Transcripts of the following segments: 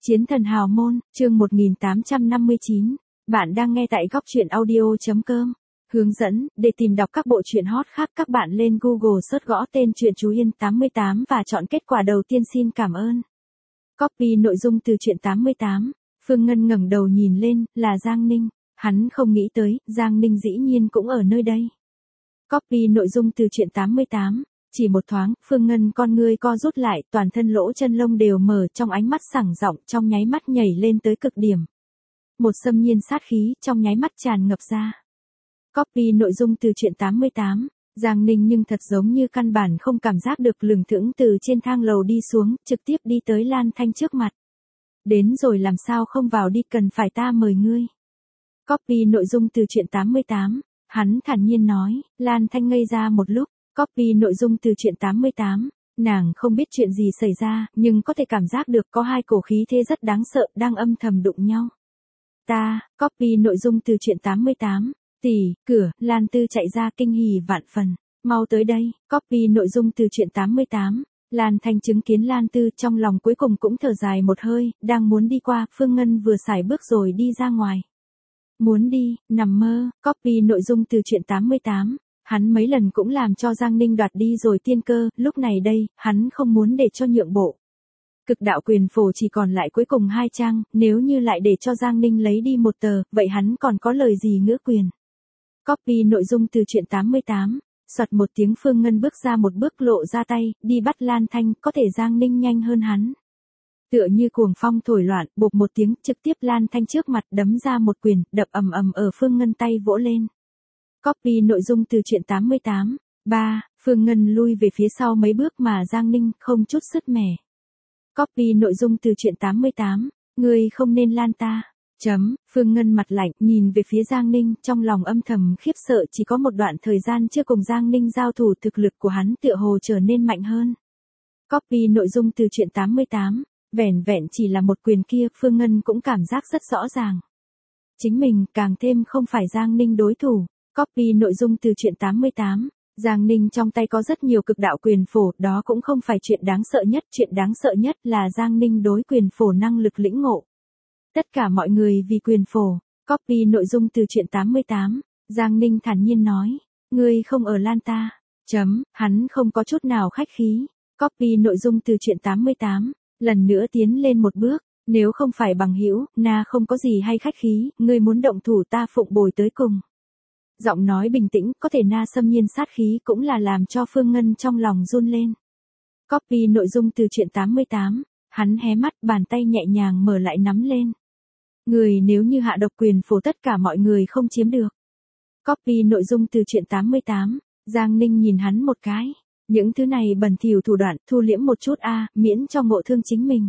Chiến thần hào môn, chương 1859. Bạn đang nghe tại góc truyện audio.com. Hướng dẫn, để tìm đọc các bộ truyện hot khác các bạn lên Google search gõ tên truyện Chú Yên 88 và chọn kết quả đầu tiên xin cảm ơn. Copy nội dung từ truyện 88. Phương Ngân ngẩng đầu nhìn lên, là Giang Ninh. Hắn không nghĩ tới, Giang Ninh dĩ nhiên cũng ở nơi đây. Copy nội dung từ truyện 88. Chỉ một thoáng, Phương Ngân con ngươi co rút lại, toàn thân lỗ chân lông đều mở, trong ánh mắt sảng giọng, trong nháy mắt nhảy lên tới cực điểm. Một xâm nhiên sát khí, trong nháy mắt tràn ngập ra. Copy nội dung từ truyện 88. Giang Ninh nhưng thật giống như căn bản không cảm giác được, lửng thững từ trên thang lầu đi xuống, trực tiếp đi tới Lan Thanh trước mặt. Đến rồi làm sao không vào đi, cần phải ta mời ngươi. Copy nội dung từ truyện 88. Hắn thản nhiên nói. Lan Thanh ngây ra một lúc. Copy nội dung từ truyện 88. Nàng không biết chuyện gì xảy ra, nhưng có thể cảm giác được có hai cổ khí thế rất đáng sợ đang âm thầm đụng nhau. Copy nội dung từ truyện 88. Tỷ, cửa, Lan Tư chạy ra kinh hỉ vạn phần. Mau tới đây. Copy nội dung từ truyện 88. Lan Thanh chứng kiến Lan Tư, trong lòng cuối cùng cũng thở dài một hơi, đang muốn đi qua, Phương Ngân vừa xài bước rồi đi ra ngoài. Muốn đi, nằm mơ. Copy nội dung từ truyện 88. Hắn mấy lần cũng làm cho Giang Ninh đoạt đi rồi tiên cơ, lúc này đây, hắn không muốn để cho nhượng bộ. Cực đạo quyền phổ chỉ còn lại cuối cùng 2 trang, nếu như lại để cho Giang Ninh lấy đi một tờ, vậy hắn còn có lời gì ngữ quyền. Copy nội dung từ truyện 88. Soạt một tiếng, Phương Ngân bước ra một bước, lộ ra tay, đi bắt Lan Thanh, có thể Giang Ninh nhanh hơn hắn. Tựa như cuồng phong thổi loạn, bộp một tiếng, trực tiếp Lan Thanh trước mặt đấm ra một quyền, đập ầm ầm ở Phương Ngân tay vỗ lên. Copy nội dung từ truyện 88. Phương Ngân lui về phía sau mấy bước mà Giang Ninh không chút sứt mẻ. Copy nội dung từ truyện 88. Ngươi không nên lan ta. Phương Ngân mặt lạnh, nhìn về phía Giang Ninh, trong lòng âm thầm khiếp sợ, chỉ có một đoạn thời gian chưa cùng Giang Ninh giao thủ, thực lực của hắn tựa hồ trở nên mạnh hơn. Copy nội dung từ truyện 88. Vẻn vẹn chỉ là một quyền kia, Phương Ngân cũng cảm giác rất rõ ràng. Chính mình, càng thêm không phải Giang Ninh đối thủ. Copy nội dung từ truyện 88. Giang Ninh trong tay có rất nhiều cực đạo quyền phổ, đó cũng không phải chuyện đáng sợ nhất, chuyện đáng sợ nhất là Giang Ninh đối quyền phổ năng lực lĩnh ngộ. Tất cả mọi người vì quyền phổ. Copy nội dung từ truyện 88. Giang Ninh thản nhiên nói. Ngươi không ở lan ta. Hắn không có chút nào khách khí. Copy nội dung từ truyện 88. Lần nữa tiến lên một bước. Nếu không phải bằng hữu, na không có gì hay khách khí, ngươi muốn động thủ ta phụng bồi tới cùng. Giọng nói bình tĩnh, có thể na xâm nhiên sát khí, cũng là làm cho Phương Ngân trong lòng run lên. Copy nội dung từ truyện 88. Hắn hé mắt, bàn tay nhẹ nhàng mở lại nắm lên. Người nếu như hạ độc quyền phổ tất cả mọi người không chiếm được. Copy nội dung từ truyện 88. Giang Ninh nhìn hắn một cái. Những thứ này bẩn thỉu thủ đoạn, thu liễm một chút miễn cho ngộ thương chính mình.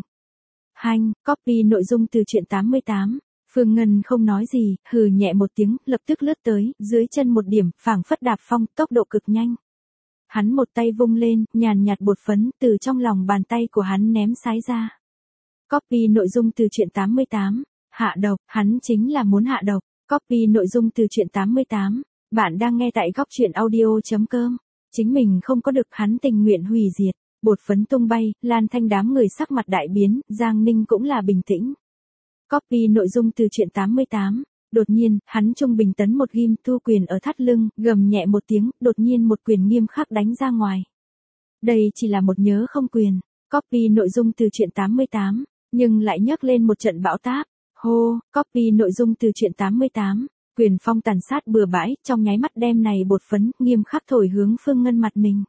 Copy nội dung từ truyện 88. Phương Ngân không nói gì, hừ nhẹ một tiếng, lập tức lướt tới, dưới chân một điểm, phảng phất đạp phong, tốc độ cực nhanh. Hắn một tay vung lên, nhàn nhạt bột phấn, từ trong lòng bàn tay của hắn ném sái ra. Copy nội dung từ truyện 88. Hạ độc, hắn chính là muốn hạ độc. Copy nội dung từ truyện 88. Bạn đang nghe tại góc truyện audio.com. Chính mình không có được, hắn tình nguyện hủy diệt. Bột phấn tung bay, Lan Thanh đám người sắc mặt đại biến, Giang Ninh cũng là bình tĩnh. Copy nội dung từ truyện 88. Đột nhiên, hắn trung bình tấn một ghim, thu quyền ở thắt lưng, gầm nhẹ một tiếng, đột nhiên một quyền nghiêm khắc đánh ra ngoài. Đây chỉ là một nhớ không quyền. Copy nội dung từ truyện 88. Nhưng lại nhấc lên một trận bão táp. Copy nội dung từ truyện 88. Quyền phong tàn sát bừa bãi, trong nháy mắt đem này bột phấn, nghiêm khắc thổi hướng Phương Ngân mặt mình.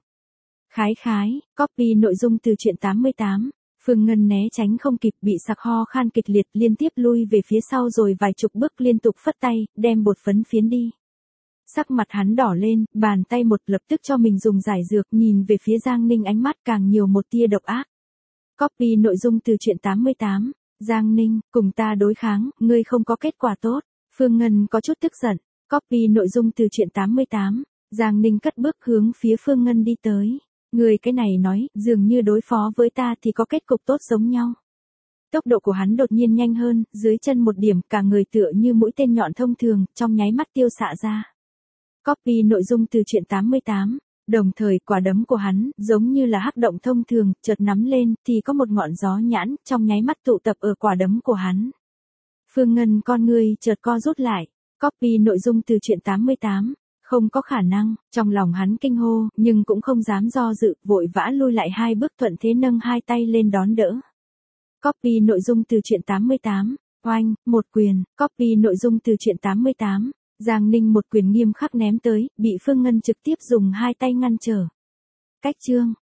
Khái. Copy nội dung từ truyện 88. Phương Ngân né tránh không kịp, bị sặc ho khan kịch liệt, liên tiếp lui về phía sau rồi vài chục bước liên tục phất tay, đem bột phấn phiến đi. Sắc mặt hắn đỏ lên, bàn tay một lập tức cho mình dùng giải dược, nhìn về phía Giang Ninh, ánh mắt càng nhiều một tia độc ác. Copy nội dung từ truyện 88. Giang Ninh, cùng ta đối kháng, ngươi không có kết quả tốt. Phương Ngân có chút tức giận. Copy nội dung từ truyện 88. Giang Ninh cất bước hướng phía Phương Ngân đi tới. Người cái này nói, dường như đối phó với ta thì có kết cục tốt giống nhau. Tốc độ của hắn đột nhiên nhanh hơn, dưới chân một điểm, cả người tựa như mũi tên nhọn thông thường, trong nháy mắt tiêu xạ ra. Copy nội dung từ truyện 88. Đồng thời quả đấm của hắn, giống như là hắc động thông thường, chợt nắm lên, thì có một ngọn gió nhãn, trong nháy mắt tụ tập ở quả đấm của hắn. Phương Ngân con ngươi chợt co rút lại. Copy nội dung từ truyện 88. Không có khả năng, trong lòng hắn kinh hô, nhưng cũng không dám do dự, vội vã lui lại 2 bước thuận thế nâng 2 tay lên đón đỡ. Copy nội dung từ truyện 88. Oanh, một quyền, copy nội dung từ truyện 88. Giang Ninh một quyền nghiêm khắc ném tới, bị Phương Ngân trực tiếp dùng 2 tay ngăn trở. Cách chương.